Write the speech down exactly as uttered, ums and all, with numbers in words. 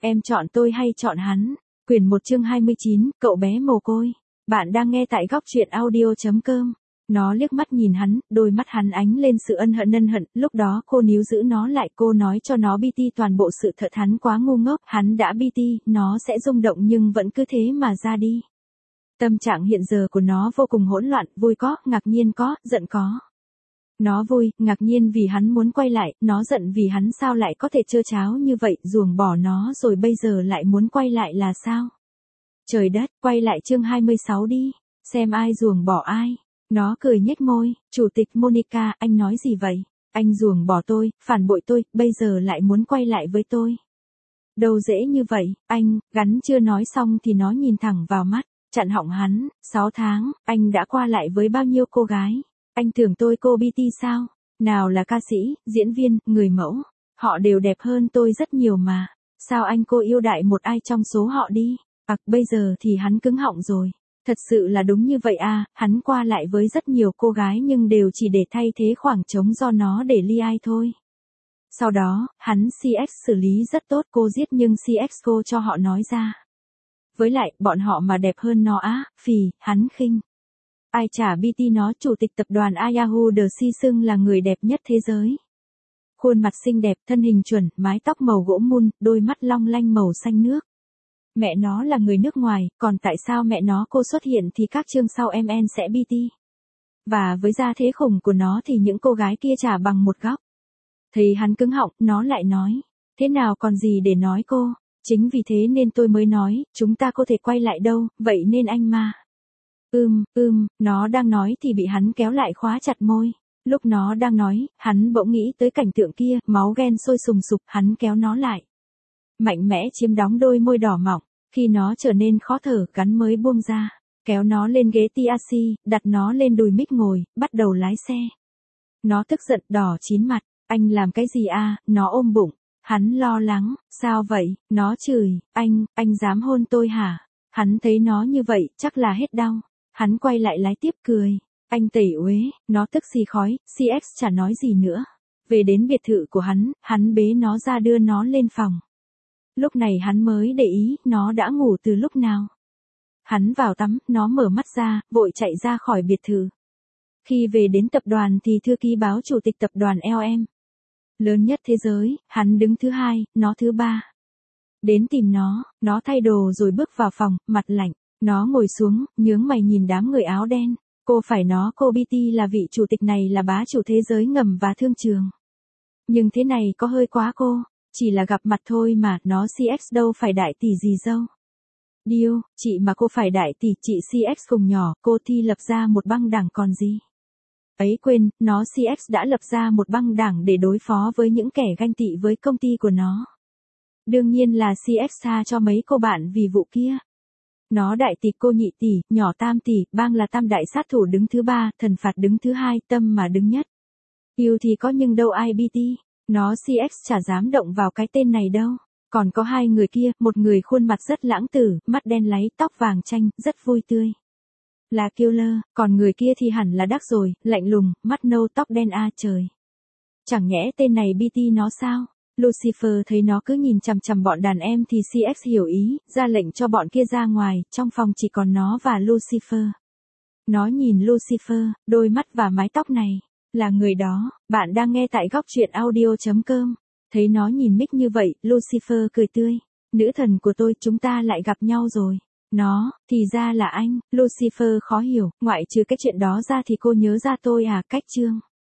Em chọn tôi hay chọn hắn? Quyển một chương hai mươi chín, cậu bé mồ côi. Bạn đang nghe tại góc truyện audio.com. Nó liếc mắt nhìn hắn, đôi mắt hắn ánh lên sự ân hận ân hận, lúc đó cô níu giữ nó lại, cô nói cho nó bt toàn bộ sự thật, hắn quá ngu ngốc, hắn đã bt, nó sẽ rung động nhưng vẫn cứ thế mà ra đi. Tâm trạng hiện giờ của nó vô cùng hỗn loạn, vui có, ngạc nhiên có, giận có. Nó vui, ngạc nhiên vì hắn muốn quay lại, nó giận vì hắn sao lại có thể trơ tráo như vậy, ruồng bỏ nó rồi bây giờ lại muốn quay lại là sao? Trời đất, quay lại chương hai mươi sáu đi, xem ai ruồng bỏ ai. Nó cười nhếch môi, Chủ tịch Monica, anh nói gì vậy? Anh ruồng bỏ tôi, phản bội tôi, bây giờ lại muốn quay lại với tôi. Đâu dễ như vậy, anh, gắn chưa nói xong thì nó nhìn thẳng vào mắt, chặn họng hắn, sáu tháng, anh đã qua lại với bao nhiêu cô gái? Anh tưởng tôi cô bt sao? Nào là ca sĩ, diễn viên, người mẫu, họ đều đẹp hơn tôi rất nhiều mà. Sao anh cô yêu đại một ai trong số họ đi? À, bây giờ thì hắn cứng họng rồi. Thật sự là đúng như vậy à, hắn qua lại với rất nhiều cô gái nhưng đều chỉ để thay thế khoảng trống do nó để ly ai thôi. Sau đó, hắn xê ích xử lý rất tốt, cô giết nhưng xê ích cô cho họ nói ra. Với lại, bọn họ mà đẹp hơn nó á, phì, hắn khinh. Ai chả bt nó, chủ tịch tập đoàn Yahoo The Si xưng là người đẹp nhất thế giới. Khuôn mặt xinh đẹp, thân hình chuẩn, mái tóc màu gỗ mun, đôi mắt long lanh màu xanh nước. Mẹ nó là người nước ngoài, còn tại sao mẹ nó cô xuất hiện thì các chương sau em en sẽ bt. Và với gia thế khủng của nó thì những cô gái kia chả bằng một góc. Thấy hắn cứng họng, nó lại nói. Thế nào còn gì để nói cô? Chính vì thế nên tôi mới nói, chúng ta có thể quay lại đâu, vậy nên anh mà. Ưm, ưm, nó đang nói thì bị hắn kéo lại khóa chặt môi. Lúc nó đang nói, hắn bỗng nghĩ tới cảnh tượng kia, máu ghen sôi sùng sục, hắn kéo nó lại. Mạnh mẽ chiếm đóng đôi môi đỏ mọng, khi nó trở nên khó thở, cắn mới buông ra. Kéo nó lên ghế taxi, đặt nó lên đùi mít ngồi, bắt đầu lái xe. Nó tức giận đỏ chín mặt, anh làm cái gì à, nó ôm bụng. Hắn lo lắng, sao vậy, nó chửi, anh, anh dám hôn tôi hả? Hắn thấy nó như vậy, chắc là hết đau. Hắn quay lại lái tiếp cười. Anh tẩy uế, nó tức xì khói, xê ích chả nói gì nữa. Về đến biệt thự của hắn, hắn bế nó ra đưa nó lên phòng. Lúc này hắn mới để ý, nó đã ngủ từ lúc nào. Hắn vào tắm, nó mở mắt ra, vội chạy ra khỏi biệt thự. Khi về đến tập đoàn thì thư ký báo chủ tịch tập đoàn lờ em. Lớn nhất thế giới, hắn đứng thứ hai, nó thứ ba. Đến tìm nó, nó thay đồ rồi bước vào phòng, mặt lạnh. Nó ngồi xuống, nhướng mày nhìn đám người áo đen. Cô phải nó cô bt là vị chủ tịch này là bá chủ thế giới ngầm và thương trường. Nhưng thế này có hơi quá cô. Chỉ là gặp mặt thôi mà, nó xê ích đâu phải đại tỷ gì dâu. Điêu, chị mà cô phải đại tỷ, chị xê ích cùng nhỏ, cô thi lập ra một băng đảng còn gì. Ấy quên, nó xê ích đã lập ra một băng đảng để đối phó với những kẻ ganh tị với công ty của nó. Đương nhiên là xê ích tha cho mấy cô bạn vì vụ kia. Nó đại tỷ, cô nhị tỷ, nhỏ tam tỷ, bang là tam đại sát thủ đứng thứ ba, thần phạt đứng thứ hai, tâm mà đứng nhất. Yêu thì có nhưng đâu ai bt. Nó xê ích chả dám động vào cái tên này đâu. Còn có hai người kia, một người khuôn mặt rất lãng tử, mắt đen láy, tóc vàng chanh, rất vui tươi. Là killer, còn người kia thì hẳn là đắc rồi, lạnh lùng, mắt nâu tóc đen a trời. Chẳng nhẽ tên này bt nó sao? Lucifer thấy nó cứ nhìn chằm chằm bọn đàn em thì xê ích hiểu ý, ra lệnh cho bọn kia ra ngoài, trong phòng chỉ còn nó và Lucifer. Nó nhìn Lucifer, đôi mắt và mái tóc này. Là người đó, bạn đang nghe tại góc truyện audio.com. Thấy nó nhìn Mick như vậy, Lucifer cười tươi. Nữ thần của tôi, chúng ta lại gặp nhau rồi. Nó, thì ra là anh. Lucifer khó hiểu, ngoại trừ cái chuyện đó ra thì cô nhớ ra tôi à, cách chương.